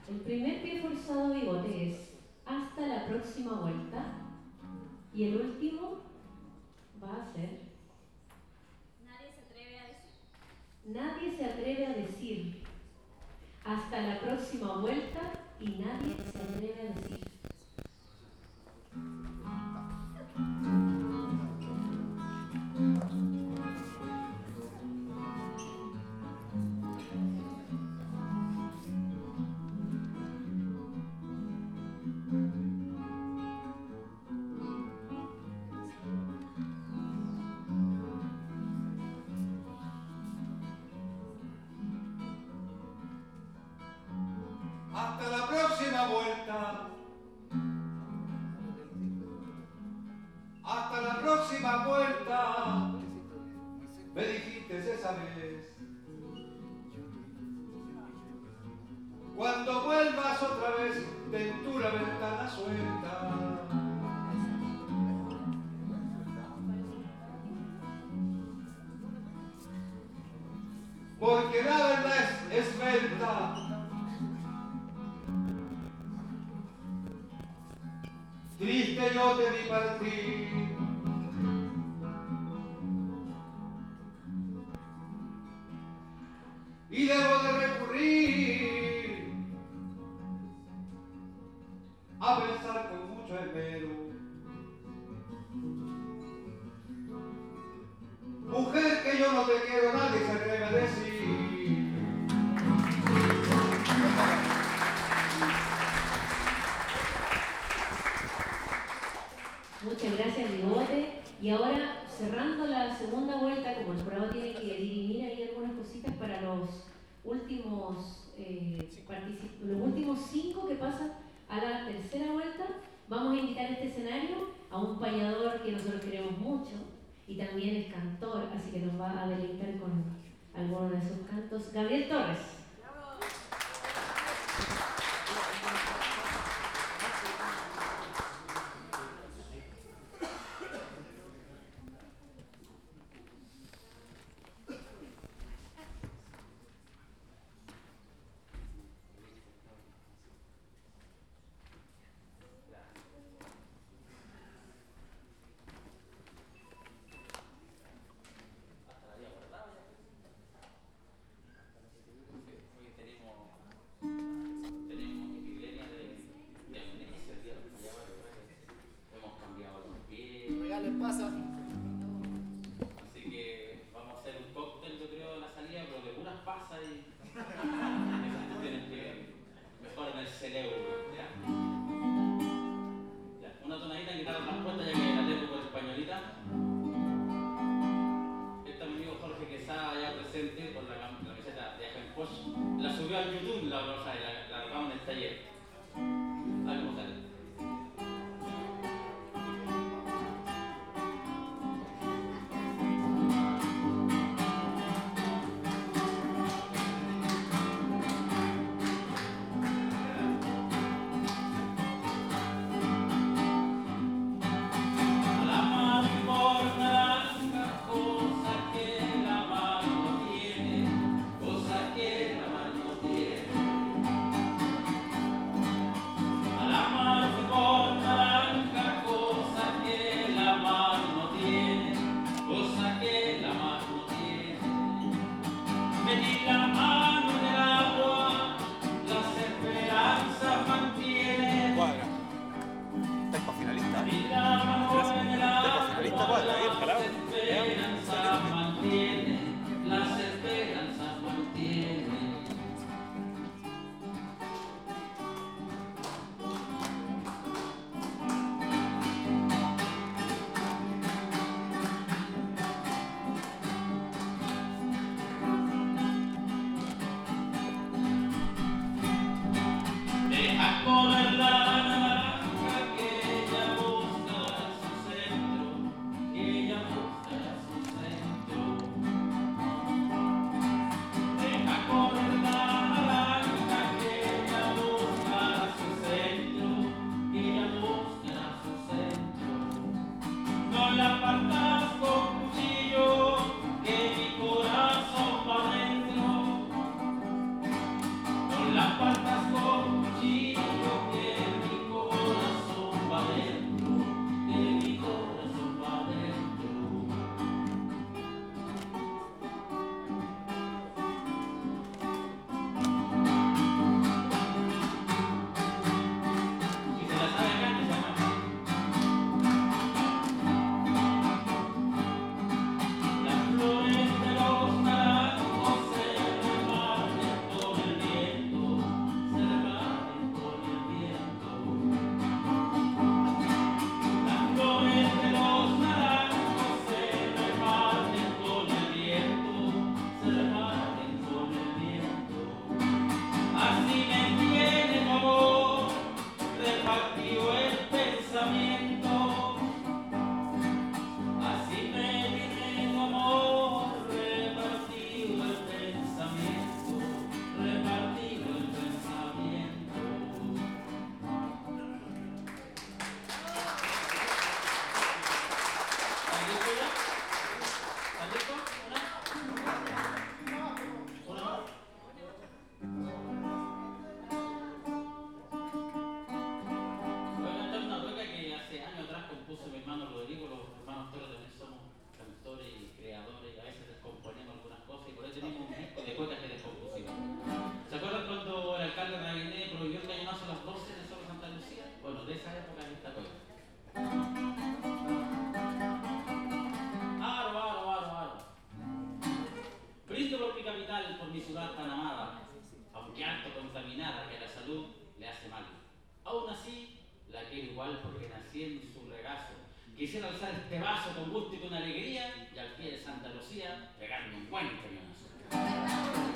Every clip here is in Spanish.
El primer pie forzado bigote es hasta la próxima vuelta y el último va a ser Nadie se atreve a decir. nadie se atreve a decir hasta la próxima vuelta y nadie se atreve a decir. Hasta la próxima vuelta. Hasta la próxima vuelta. Me dijiste esa vez. Cuando vuelvas otra vez, ten tú la ventana suelta. Porque la verdad es esbelta. Triste yo te vi partir. Y debo de recurrir a pensar con mucho esmero. Mujer, que yo no te quiero, nadie se atreve a decir. Muchas gracias, Bigote. Y ahora, cerrando la segunda vuelta, como el jurado tiene que dirimir ahí algunas cositas para los últimos 5 que pasan a la tercera vuelta, vamos a invitar a este escenario a un payador que nosotros queremos mucho y también es cantor, así que nos va a deleitar con algunos de sus cantos. Gabriel Torres. La subió a YouTube, la grabamos en el taller. A ver cómo sale. Las patas con local por mi ciudad tan amada, aunque harto contaminada que a la salud le hace mal. Aún así, la quiero igual porque nací en su regazo. Quisiera alzar este vaso con gusto y con alegría y al pie de Santa Lucía pegarme un buen cañonazo.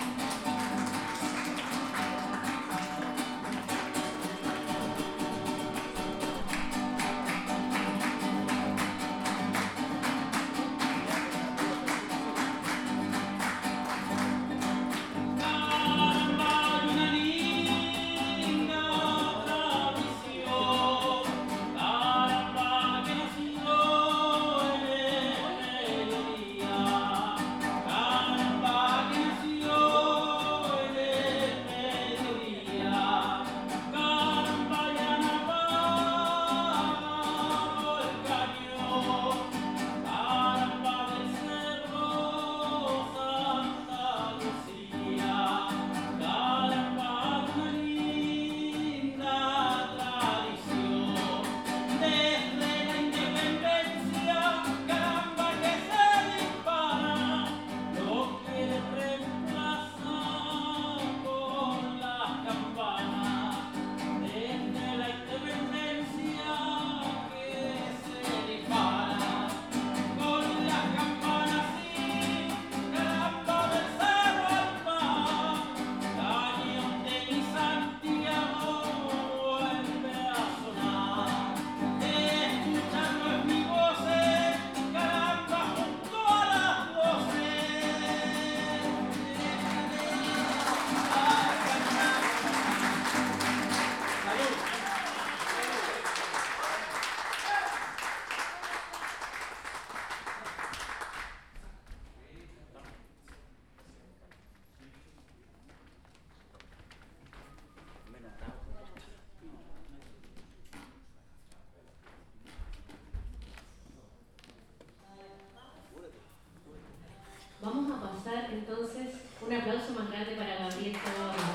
Vamos a pasar entonces un aplauso más grande para Gabriel Toro.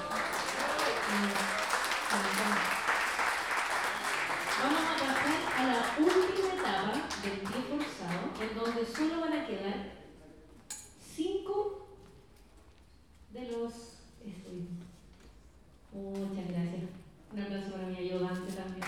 Vamos a pasar a la última etapa del pie forzado, en donde solo van a quedar 5 de los estudiantes. Muchas gracias. Un aplauso para mi ayudante también.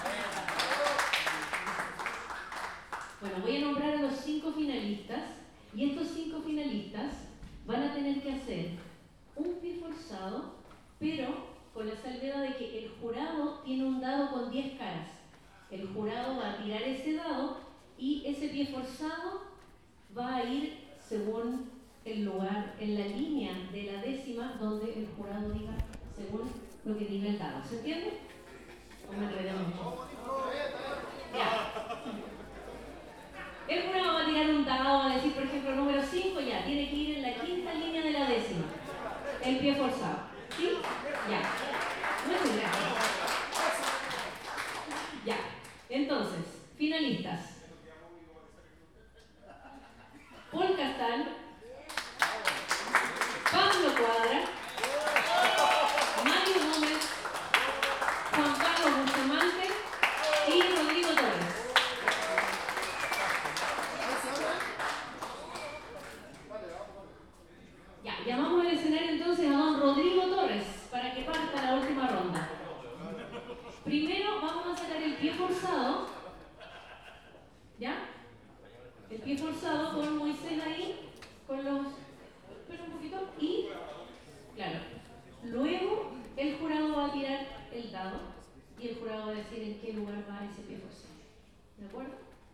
Bueno, voy a nombrar a los 5 finalistas. Y estos 5 finalistas van a tener que hacer un pie forzado, pero con la salvedad de que el jurado tiene un dado con 10 caras. El jurado va a tirar ese dado y ese pie forzado va a ir según el lugar, en la línea de la décima donde el jurado diga, según lo que diga el dado. ¿Se entiende? ¿O me enredé mucho? Ya. El jurado va a tirar un dado, va a decir, por ejemplo, número 5, ya, tiene que ir en la quinta línea de la décima. El pie forzado. ¿Sí? Ya. Muchas gracias. Ya. Entonces, finalistas. Paul Castal, Pablo Cuadra, Mario Gómez, Juan Carlos Bustamante y Rodrigo Torres. Ya, llamamos al escenario entonces a don Rodrigo Torres para que parta la última ronda. Primero vamos a sacar el pie forzado, ¿ya? El pie forzado con Moisés ahí, con los... Espera un poquito, y... Claro. Luego el jurado va a tirar el dado y el jurado va a decir en qué lugar va ese pie forzado. ¿De acuerdo?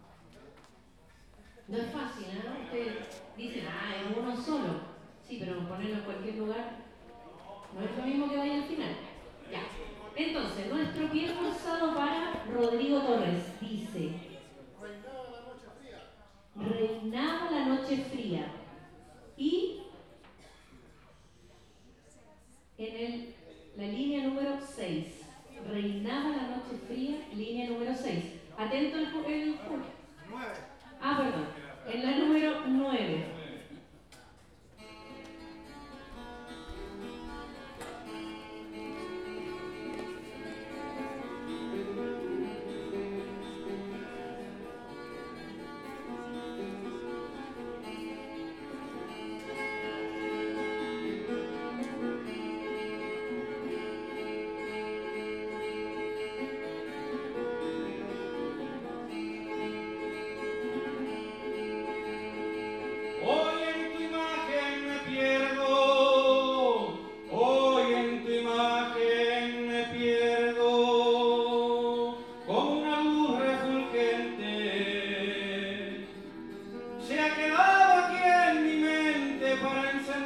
No es fácil, ¿no? Ustedes dicen, es uno solo. Sí, pero ponerlo en cualquier lugar no es lo mismo que vaya al final. Ya. Entonces, nuestro pie forzado para Rodrigo Torres dice: reinaba la noche fría. Y en la línea número 6. Reinaba la noche fría, línea número 6. Atento el jurado. 9. Perdón. En la número 9.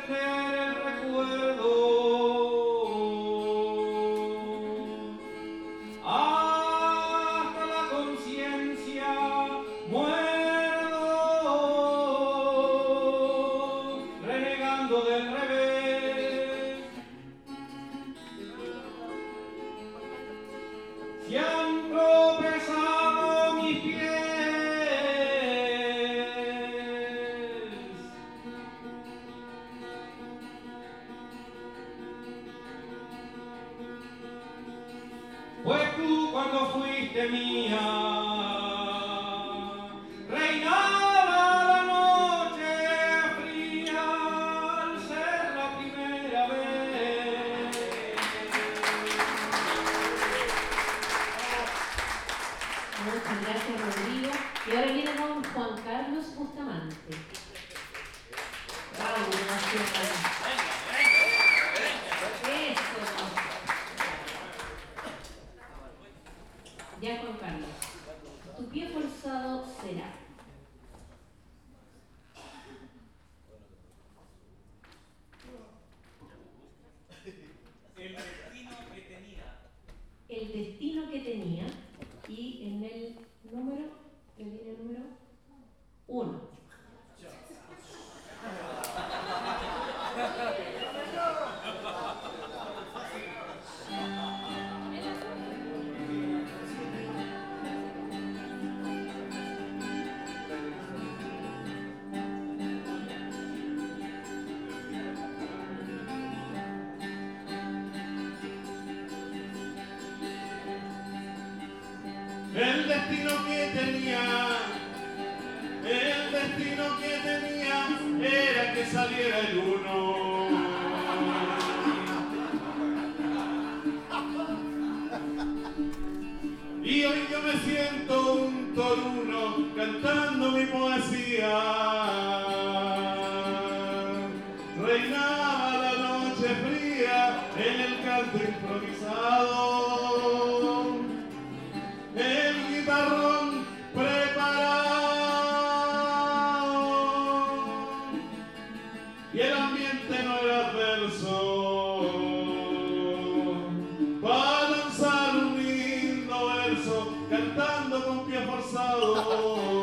encender el recuerdo. Hasta la conciencia muerdo, renegando del revés. Si han tropezado mis pies, pues tú cuando fuiste mía, reinaba la noche fría al ser la primera vez. Muchas gracias, Rodrigo. Y ahora viene don Juan Carlos Bustamante. Bravo, gracias. Eso. Ya, Juan Carlos. Tu pie forzado será. El destino que tenía. El destino que tenía. Y en el número, en el número 1. El destino que tenía era que saliera el uno. Y hoy yo me siento un toruno cantando mi poesía. Reinaba la noche fría en el canto improvisado. El guitarrón preparado y el ambiente no era adverso para lanzar un lindo verso cantando con pie forzado.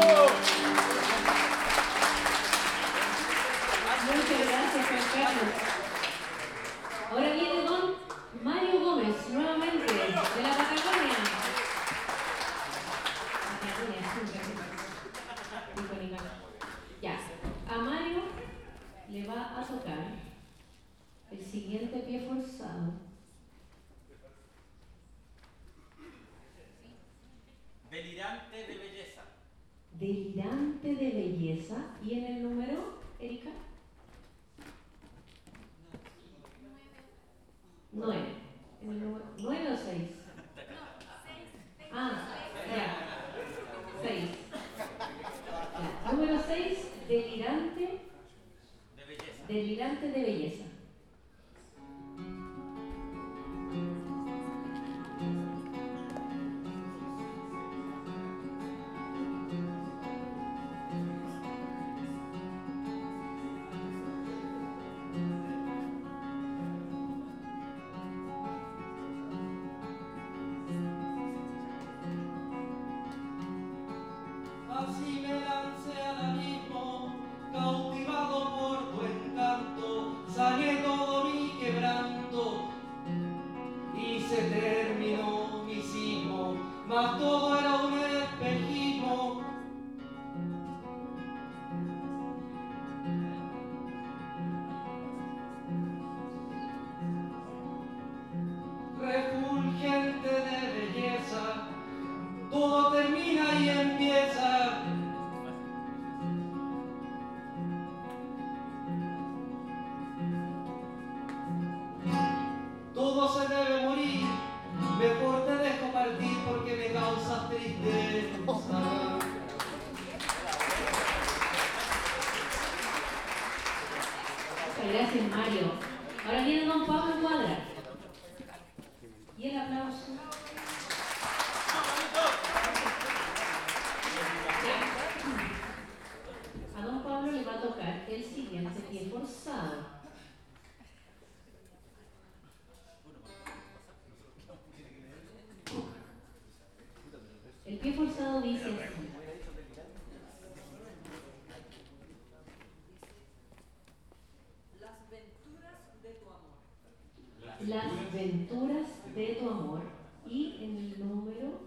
Muchas gracias, Juan Carlos. Ahora viene don Mario Gómez, nuevamente, de la Patagonia. Ya, a Mario le va a tocar el siguiente pie forzado. Delirante de belleza. Delirante de belleza. ¿Y en el número, Erika? 9. ¿En el número 9 o 6? Ah, ya. 6. Ya. Número 6, delirante De belleza. delirante de belleza. Así me lancé al abismo, cautivado por tu encanto, saqué todo mi quebranto y se terminó mi sismo, mas todo era un espejismo. Refulgente de belleza, todo termina y empieza. Todo se debe morir, mejor te dejo partir porque me causas tristeza. Gracias, Mario. Ahora viene don Pablo Cuadra. Y el aplauso. A don Pablo le va a a tocar el siguiente pie forzado. El pie forzado dice así. Las venturas de tu amor. Y en el número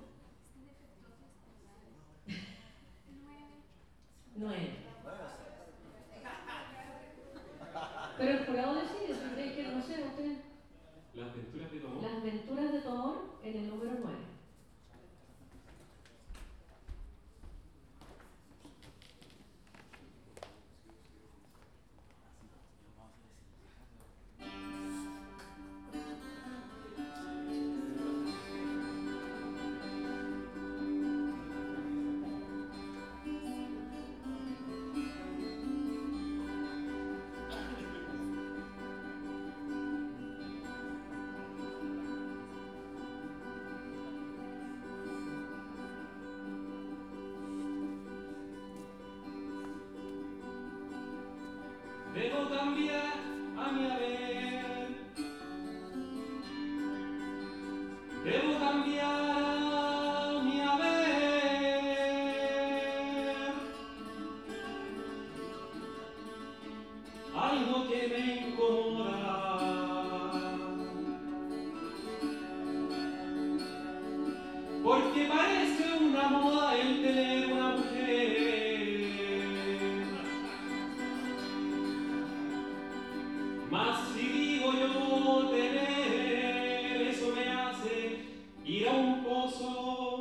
9. Pero el jurado decide, si ustedes quieren, no sé, ustedes. Las aventuras de tu amor. Las venturas de tu amor en el número 9. Debo cambiar a mi haber, debo cambiar a mi haber, algo que me incomoda, porque parece una moda el tener una mujer. Mas si digo yo tener, eso me hace ir a un pozo.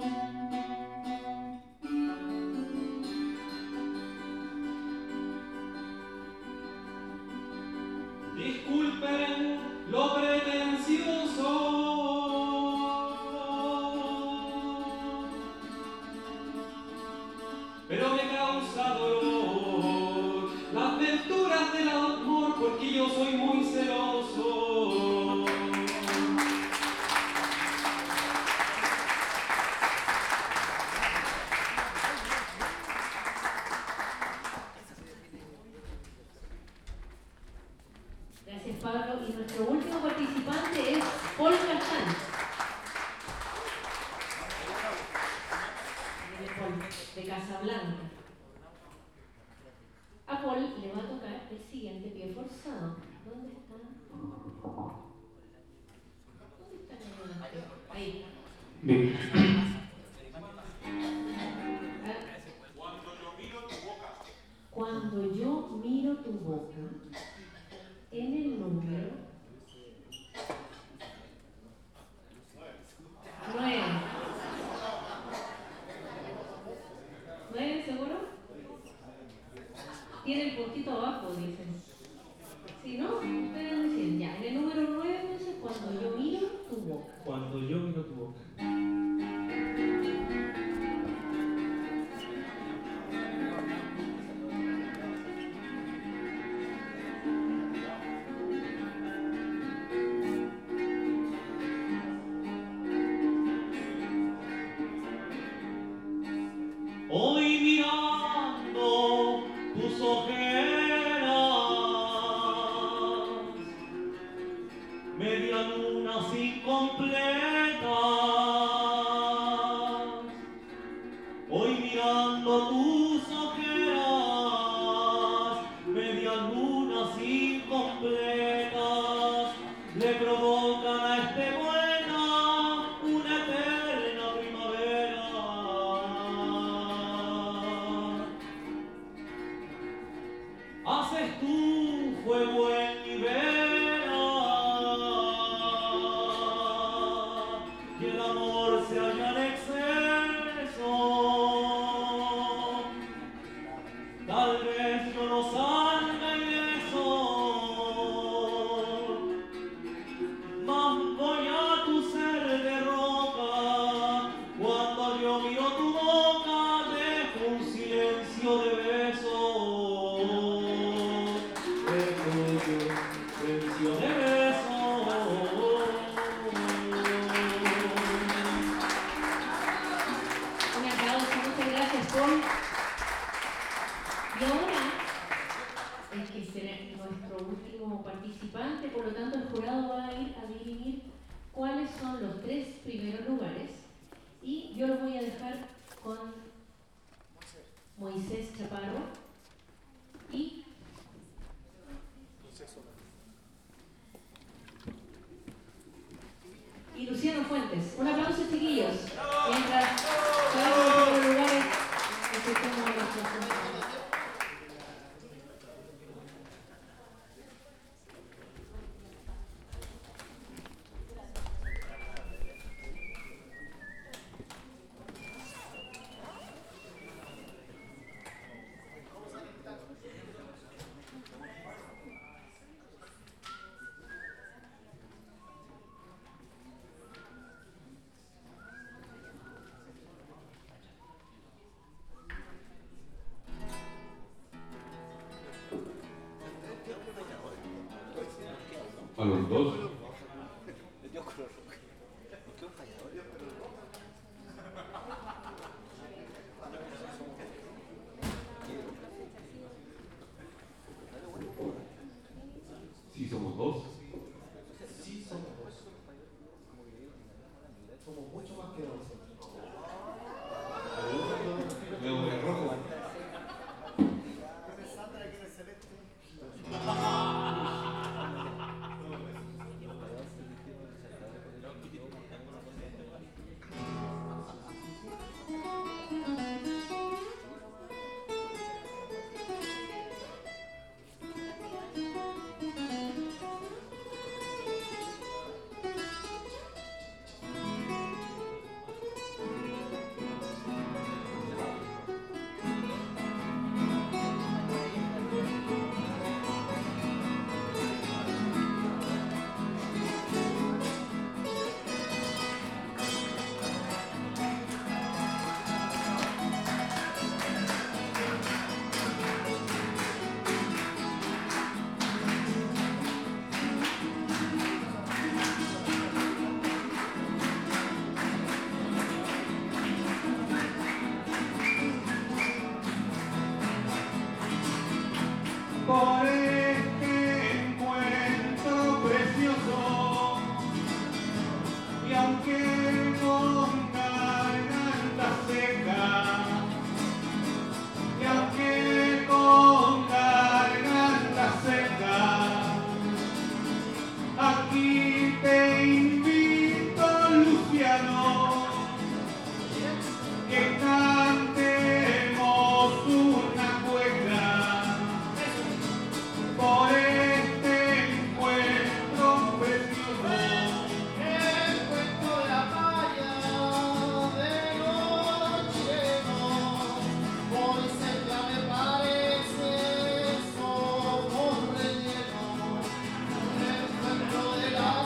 Disculpen lo pretencioso, pero me causa dolor las aventuras del amor, porque yo soy muy celoso. Gracias, Pablo. Y nuestro último participante es Paul Castán. De Casablanca. A Paul le va a tocar el siguiente pie forzado. ¿Dónde está? ¿Dónde está el delantero? Ahí. Bien. Cuando yo miro tu boca, en el número 9. ¿9 seguro? Tiene el puntito abajo, dicen. Si no, ustedes dicen ya. En el número 9 dice cuando yo miro tu boca. Cuando yo miro tu boca. Hoy mirando tus ojeras, media lunas incompletas. Hoy mirando tus ojeras, media lunas incompletas, le provocan a este poeta una eterna primavera. Haces tú fuego en mi vena, y el amor se halla en exceso. Tal vez yo no salga ileso, mas voy a tu ser de roca. Cuando yo miro tu boca, dejo un silencio de besos. Silencio de besos. Un aplauso, muchas gracias, Paul. Y ahora como participante, por lo tanto el jurado va a ir a dirimir cuáles son los 3 primeros lugares y yo los voy a dejar con Moisés Chaparro y Luciano Fuentes. Un aplauso, chiquillos. Mientras todos los lugares escuchemos a los profesores. A los dos. Sí, somos dos. Sí, somos dos. Somos mucho más que dos. Veo de rojo. Por este encuentro precioso, y aunque con garganta seca, y aunque con garganta seca, aquí te invito, Luciano, que cantemos una cueca por este encuentro precioso. El cuento de la playa de los chilenos, hoy cerca me parece somos rellenos. El cuento de la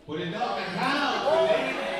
Por el lado callado. Excelente.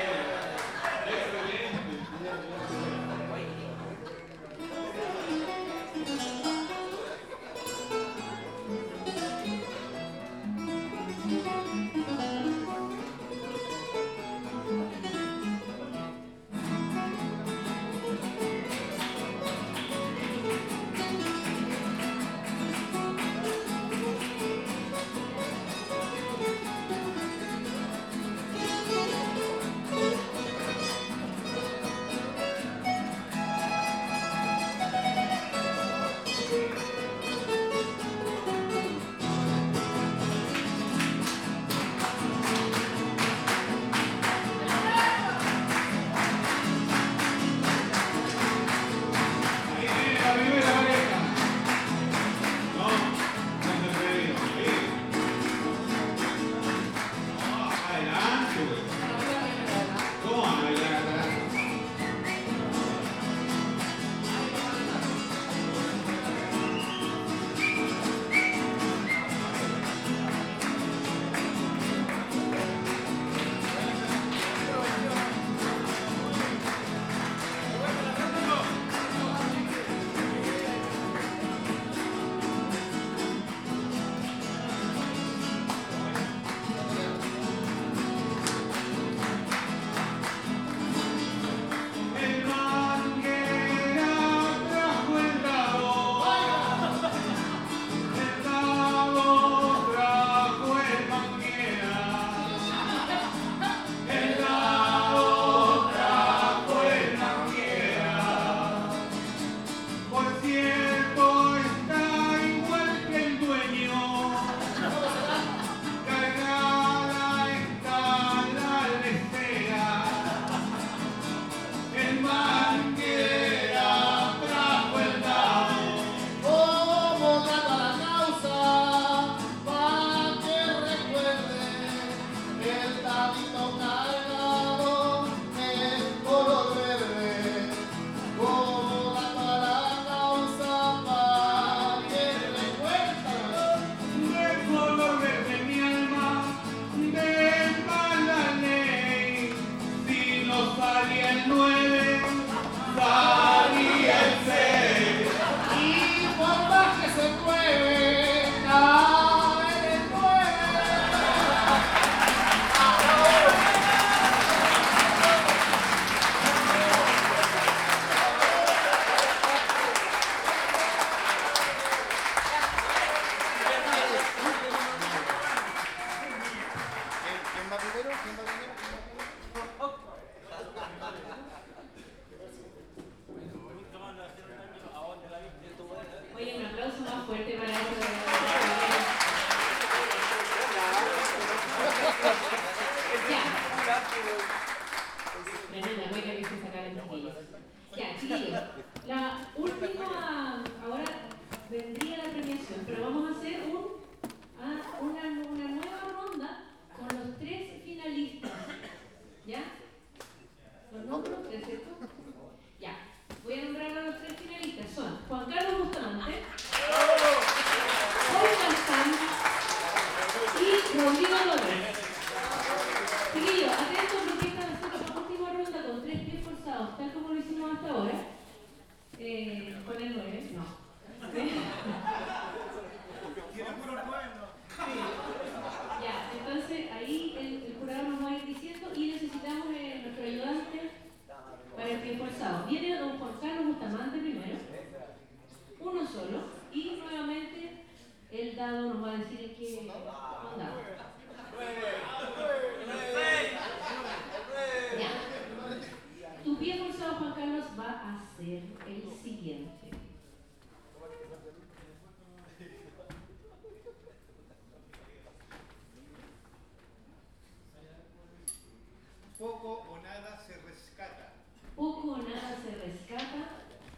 Poco o nada se rescata. Poco o nada se rescata.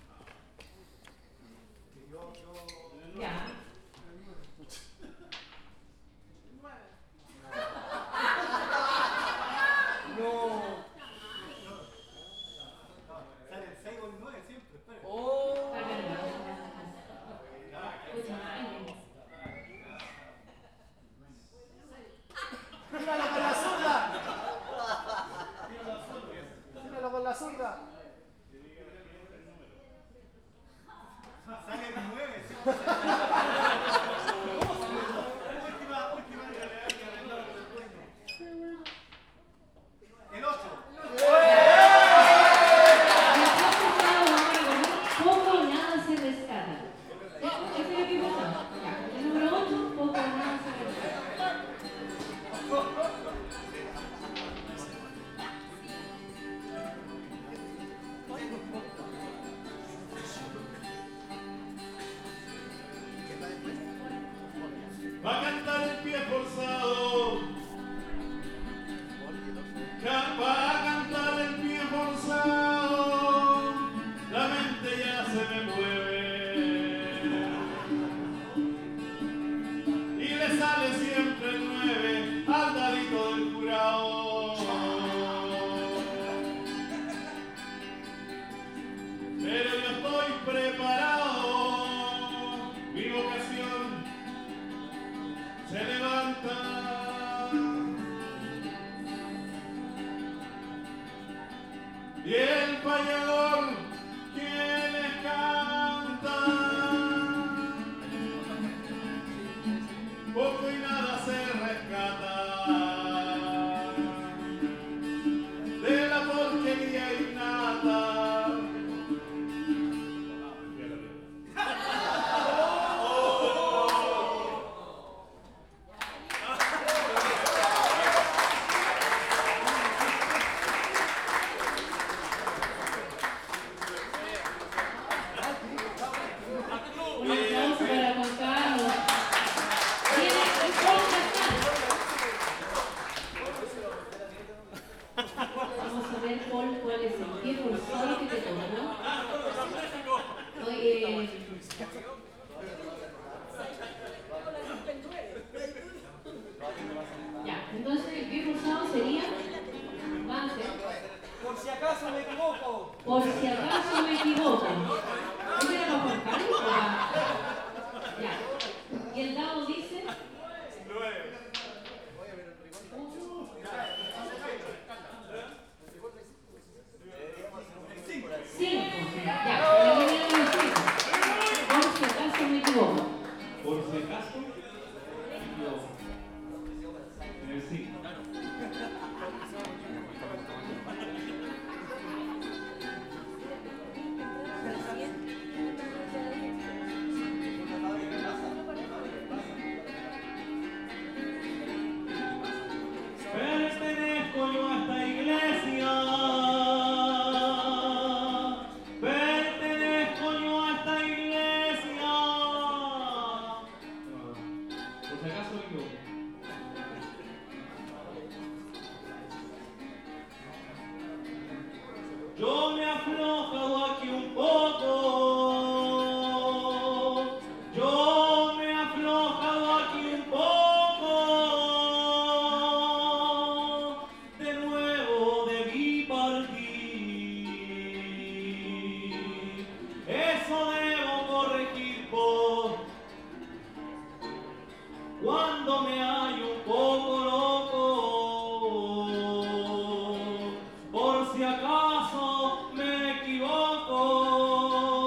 Ya. No. Sale el 6 o el 9 siempre. Oh. ¡Míralo con la zurda! la zurda. Sale el 9, sí. El 8. Poco o nada se rescata. ¿Ese es el que pasa? Ya. El número 8, poco o nada se rescata. Va a cantar el pie forzado. Va a cantar el pie forzado. La mente ya se me mueve. Y le sale siempre el 9 al dadito del jurado. Pero yo estoy preparado. Mi vocación se levanta. Y el payador que les canta, poco y nada se rescata de la porquería innata. Un aplauso para Juan Carlos. ¿Quién es el Vamos a ver, Paul, cuál es el pie forzado que te toca. Ya, entonces el pie forzado sería. Va a ser. Por si acaso me equivoco. Por si acaso me equivoco. ¿Ese era para Juan Carlos? Ya. Y el dado dice. 5. Ya, aquí viene el 5. Por si acaso me equivoco. Por si acaso, en el 5. Pertenezco yo a esta iglesia. Pertenezco yo a esta iglesia. Por si acaso me equivoco. Yo me he aflojado aquí un poco. Yo me he aflojado aquí un poco. De nuevo debí partir. Eso debo corregir cuando me hallo un poco loco. Por si acaso me equivoco.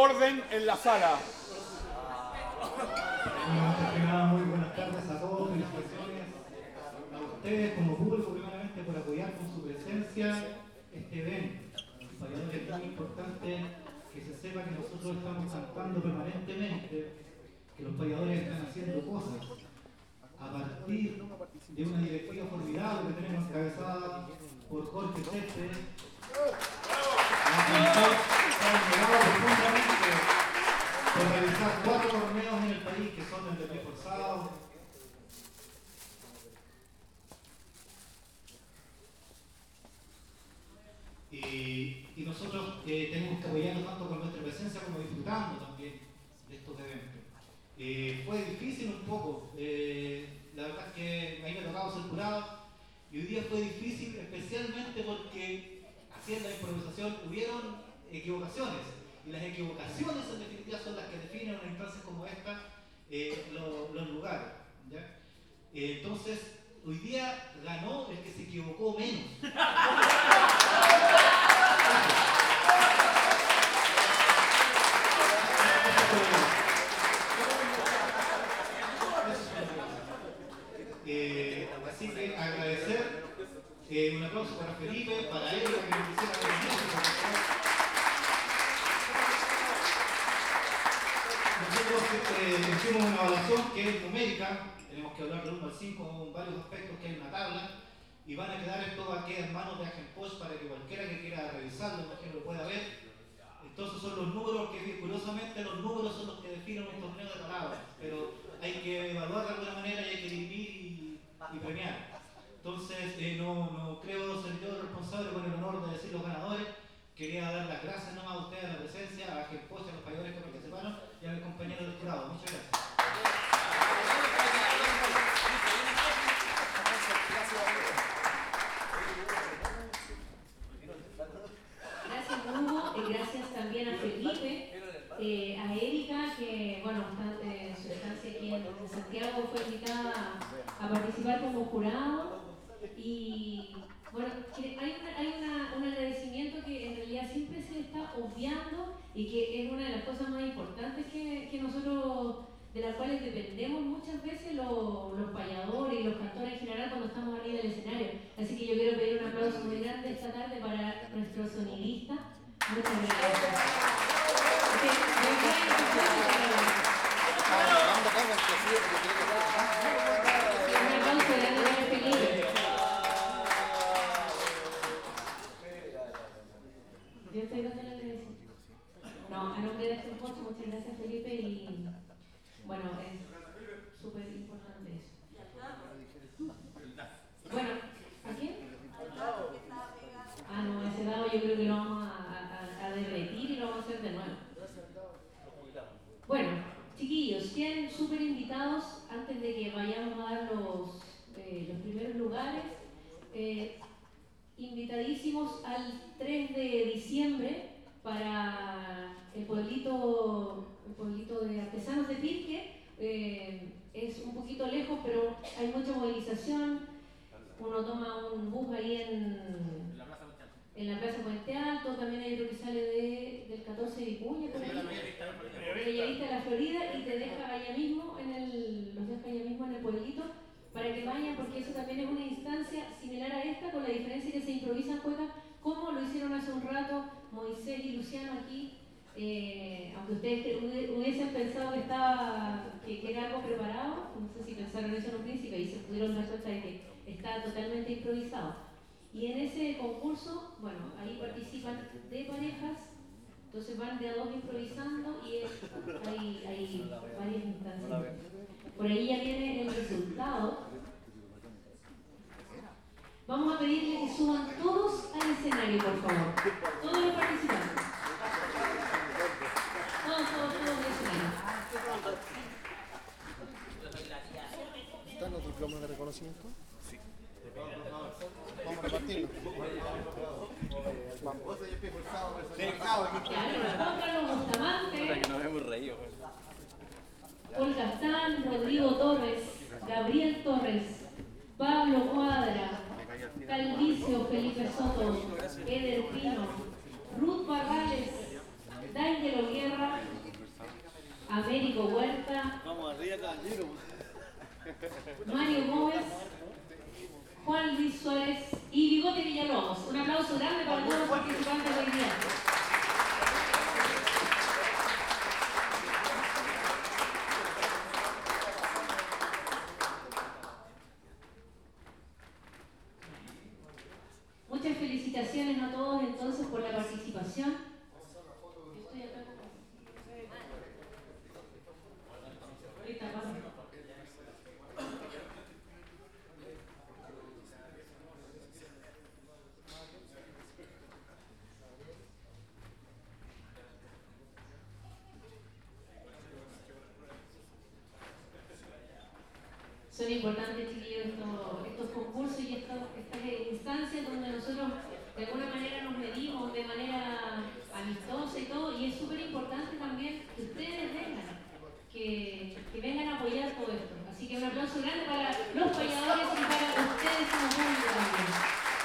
orden en la sala. Muy buenas tardes a todos, felicitaciones a ustedes como público primeramente por apoyar con su presencia este evento. Para nosotros es muy importante que se sepa que nosotros estamos cantando permanentemente, que los payadores están haciendo cosas a partir de una directiva formidable que tenemos encabezada por Jorge Céspedes. Por realizar 4 torneos en el país que son el de pie forzado. Y nosotros tenemos que apoyarnos tanto con nuestra presencia como disfrutando también de estos eventos. Fue difícil un poco, la verdad es que a mí me ha tocado ser jurado y hoy día fue difícil especialmente porque haciendo la improvisación hubieron equivocaciones. Y las equivocaciones en definitiva son las que definen una instancia como esta, los lugares. ¿Ya? Entonces, hoy día ganó el que se equivocó menos. Así que agradecer, un aplauso para Felipe, para él, que nos hiciera hicimos una evaluación que es numérica, tenemos que hablar del 1 al 5 con varios aspectos que hay en una tabla y van a quedar esto aquí en manos de Agenpost para que cualquiera que quiera revisarlo, imagino lo pueda ver. Entonces son los números que, curiosamente, los números son los que definen un torneo de palabras, pero hay que evaluar de alguna manera y hay que dividir y premiar. Entonces no creo ser yo el responsable con el honor de decir los ganadores. Quería dar las gracias nomás a ustedes a la presencia, a Agenpost, a los payadores que participaron y a mis compañeros del jurado. Muchas gracias. Gracias Hugo, y gracias también a Felipe, a Erika, que bueno, en su estancia aquí en Santiago fue invitada a participar como jurado. Y bueno, hay un agradecimiento que en realidad siempre se está obviando y que es una de las cosas más importantes que nosotros, de las cuales dependemos muchas veces los payadores y los cantores en general cuando estamos arriba del escenario. Así que yo quiero pedir un aplauso muy grande esta tarde para nuestro sonidista. Muchas gracias. Un aplauso grande para Felipe. Yo estoy dando la agradecimiento. No, a nombre de Agenpost, muchas gracias Felipe y bueno, es súper importante eso. Bueno, ¿a quién? Ah, no, ese dado yo creo que lo vamos a derretir y lo vamos a hacer de nuevo. Bueno, chiquillos, quedan súper invitados antes de que vayamos a dar los primeros lugares. Invitadísimos al 3 de diciembre para el pueblito de Artesanos de Pirque. Es un poquito lejos, pero hay mucha movilización. Uno toma un bus ahí en la Plaza Puente Alto, también hay otro que sale del 14 de Vicuña, por ahí, de Bellavista de la Florida, y te deja allá mismo los deja allá mismo en el pueblito, para que vayan, porque eso también es una instancia similar a esta, con la diferencia que se improvisan juegos, como lo hicieron hace un rato Moisés y Luciano aquí, aunque ustedes hubiesen pensado que era algo preparado, no sé si pensaron eso en un principio y se pudieron dar cuenta de que está totalmente improvisado. Y en ese concurso, bueno, ahí participan de parejas, entonces van de a dos improvisando y hay varias instancias. Por ahí ya viene el resultado. Vamos a pedirle que suban todos al escenario, por favor. Todos los participantes. Todos al escenario. ¿Están los diplomas de reconocimiento? Sí. Vamos a repartirlo. Vamos. Claro, los Bustamante. Que nos hemos reído. Olga Stán, Rodrigo Torres, Gabriel Torres, Pablo Cuadra, Calvicio Felipe Soto, Eder Pino, Ruth Barrales, Daigelo Guerra Mario Gómez, Juan Luis Suárez y Bigote Villalobos. Un aplauso grande para todos los participantes de hoy día. Muchas felicitaciones a todos entonces por la participación. Estoy acá con... Ahorita pasa. Son importantes, chiquillos, estos concursos y estas instancias donde nosotros de alguna manera nos medimos de manera amistosa y todo, y es súper importante también que ustedes vengan, que vengan a apoyar todo esto. Así que un aplauso grande para los payadores y para ustedes como público también.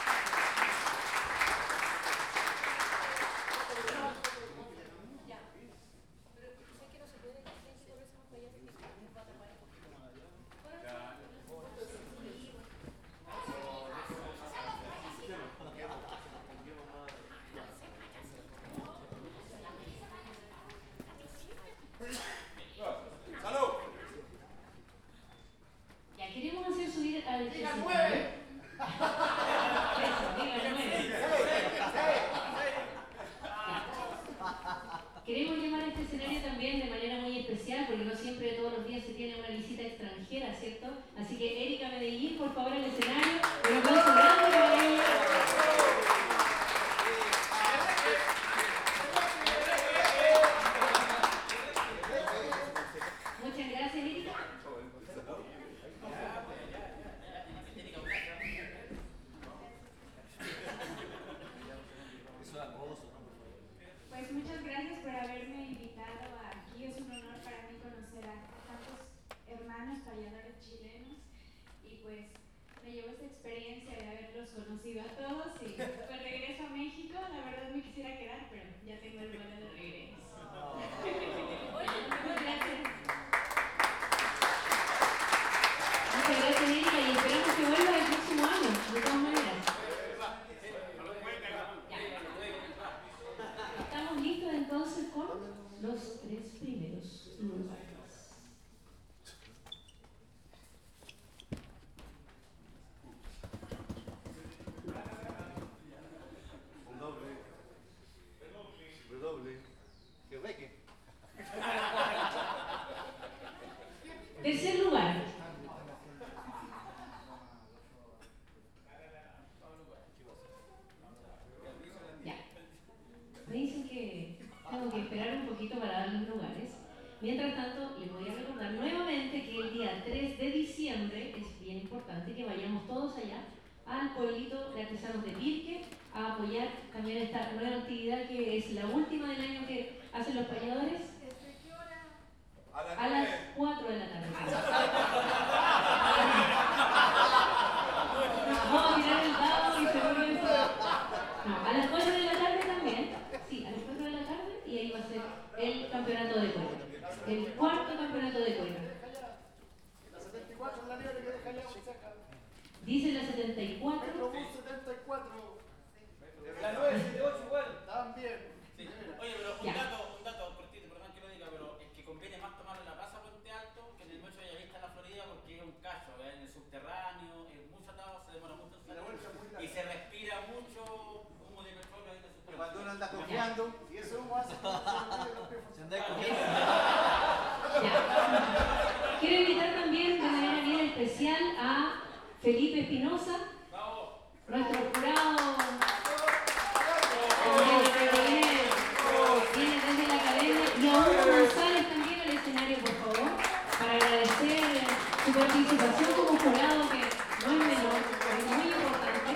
Queremos llamar a este escenario también de manera muy especial, porque no siempre todos los días se tiene una visita extranjera, ¿cierto? Así que Erika Medellín, por favor, al escenario. Un aplauso grande para ella. Muchas gracias, Erika. Pues muchas gracias por haberme invitado aquí. Es un honor para mí conocer a tantos hermanos payadores chilenos y pues me llevo esta experiencia de haberlos conocido a todos y pues regreso a México. La verdad me quisiera quedar, pero ya tengo el vuelo de regreso. Muchas gracias. Muchas gracias, Erika, y esperamos que vuelva el próximo año, de todas maneras. Estamos listos entonces con los 3 primeros lugares. Tercer lugar. Ya. Me dicen que tengo que esperar un poquito para dar los lugares. Mientras tanto, les voy a recordar nuevamente que el día 3 de diciembre es bien importante que vayamos todos allá al pueblito de artesanos de Pirque a apoyar también esta nueva actividad que es la última del año que hacen los payadores. A las 4 de la tarde. Vamos a tirar el dado y seguramente... No, a las 4 de la tarde también. Sí, a las 4 de la tarde y ahí va a ser el campeonato de cuerda. El cuarto campeonato de cuerda. La 74 es la libre que deja allá cerca. Dice la 74. Metrobús 74. La 978 igual. También. Sí. Oye, pero un dato cortito, perdón que lo diga, pero es que conviene más tomarlo en la plaza Puente Alto que en el Metro Bellavista en la Florida porque es un cacho, en el subterráneo, es mucho atado, se demora mucho en salir y se respira mucho humo de petróleo ahí en el subterráneo. Cuando uno anda confiando, Y eso humo hace que se olvide los pies. se anda confiando. Ya. Quiero invitar también de manera bien especial a Felipe Espinosa, nuestro jurado. Viene desde la academia, y a Hugo González también al escenario, por favor, para agradecer su participación como jurado, que no es menor, es muy importante.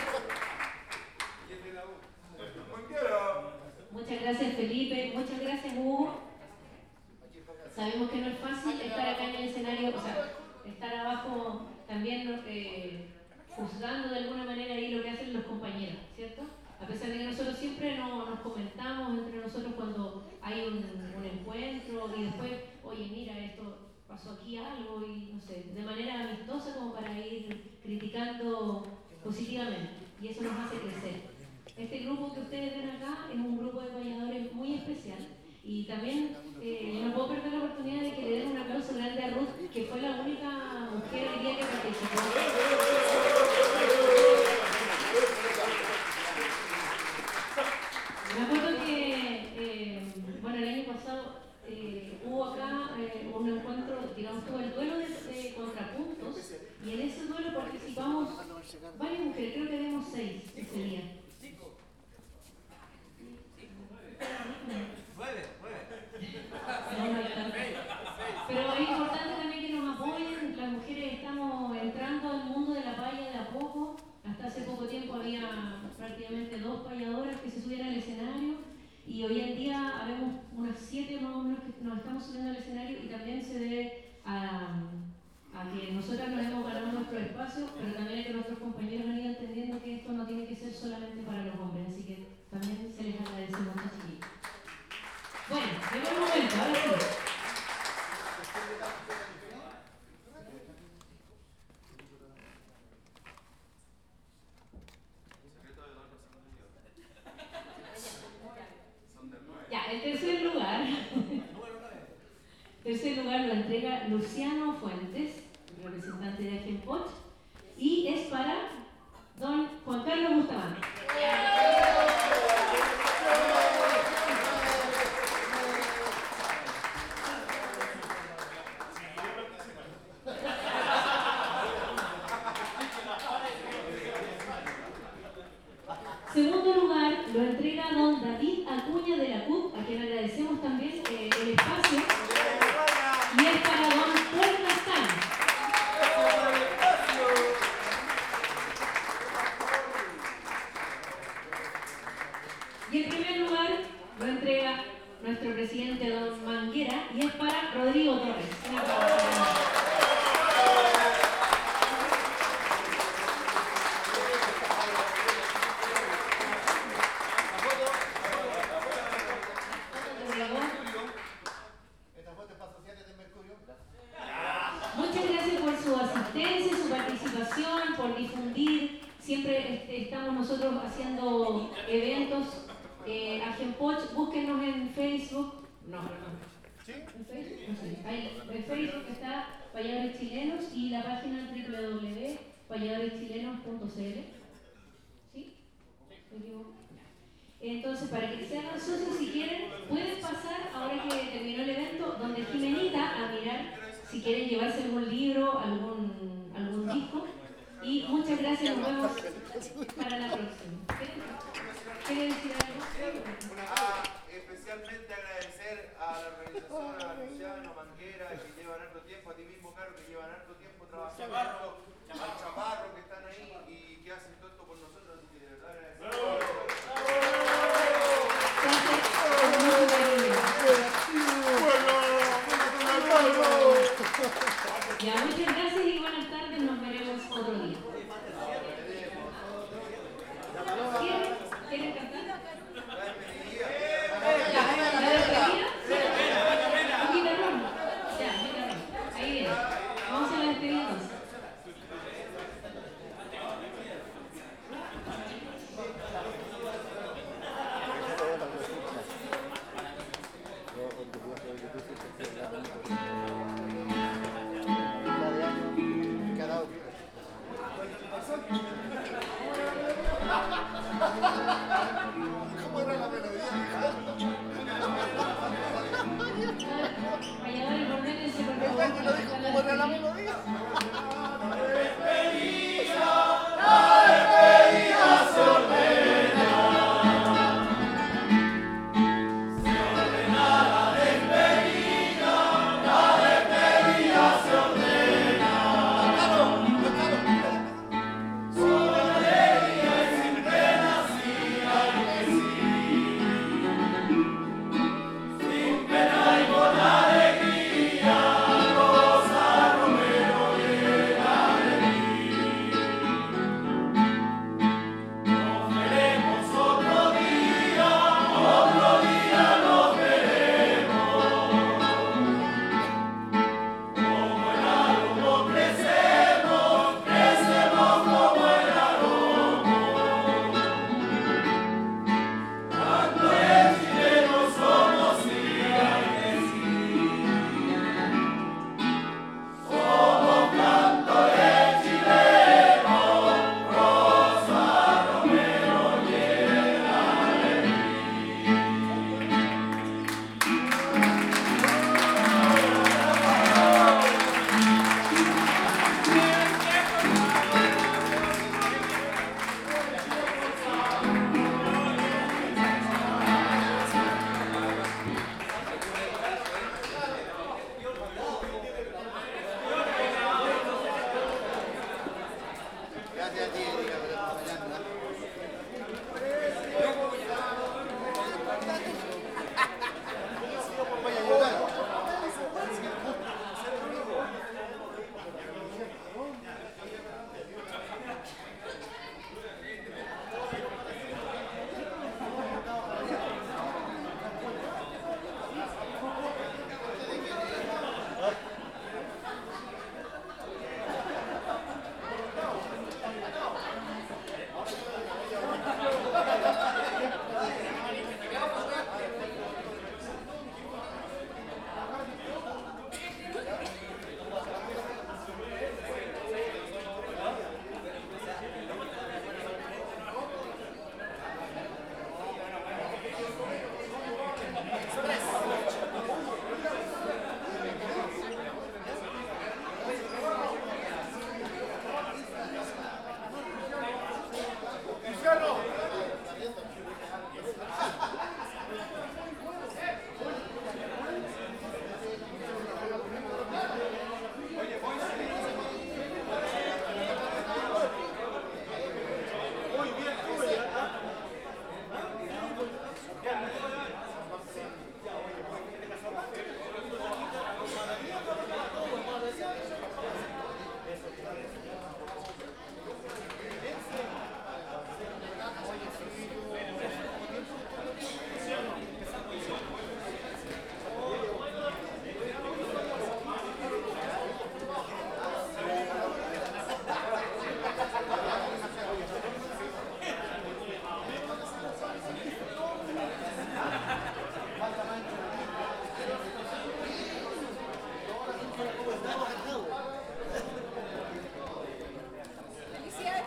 Muchas gracias, Felipe, muchas gracias, Hugo. Sabemos que no es fácil estar acá en el escenario, o sea, estar abajo también juzgando de alguna manera ahí lo que hacen los compañeros, ¿cierto? A pesar de que nosotros siempre nos comentamos entre nosotros cuando hay un encuentro y después, oye, mira, esto pasó aquí algo y no sé, de manera amistosa como para ir criticando positivamente y eso nos hace crecer. Este grupo que ustedes ven acá es un grupo de payadores muy especial y también no puedo perder la oportunidad de que le den un aplauso grande a Ruth, que fue la única mujer hoy día que participó. Me acuerdo que, bueno, el año pasado hubo acá un encuentro, digamos, tuvo el duelo de contrapuntos y en ese duelo participamos varias mujeres, creo que éramos 6 ese día. 9. Pero es importante también que nos apoyen, las mujeres estamos entrando al mundo de la paya de a poco, hasta hace poco tiempo había prácticamente 2 payadoras que se subían al escenario y hoy en día habemos unas 7 más o menos que nos estamos subiendo al escenario y también se debe a que nosotras nos hemos ganado nuestro espacio, pero también a que nuestros compañeros han ido entendiendo que esto no tiene que ser solamente para los hombres, así que también se les agradece mucho, chiquillos. Bueno, llegó el momento, ahora sí. Ya, el tercer lugar lo entrega Luciano Fuentes, representante de Agenpoch, y es para don Juan Carlos Bustamante. Segundo lugar lo entrega don David Acuña de la CUT, a quien agradecemos también el espacio, y es para don Paul Castaño. Y el primer lugar lo entrega nuestro presidente don Manguera y es para Rodrigo Torres. Un aplauso. Muchas gracias por su asistencia, su participación, por difundir. Siempre estamos nosotros haciendo eventos. Agenpoch, búsquenos en Facebook. No, perdón. ¿Sí? ¿En Facebook? No sé. En Facebook está Payadores Chilenos y la página www.payadoreschilenos.cl. ¿Sí? ¿Me equivoco? Entonces, para que se hagan socios, si quieren, pueden pasar, ahora que terminó el evento, donde Jimenita a mirar si quieren llevarse algún libro, algún disco. Y muchas gracias, nos vemos para la próxima. ¿Quieren decir algo? Especialmente agradecido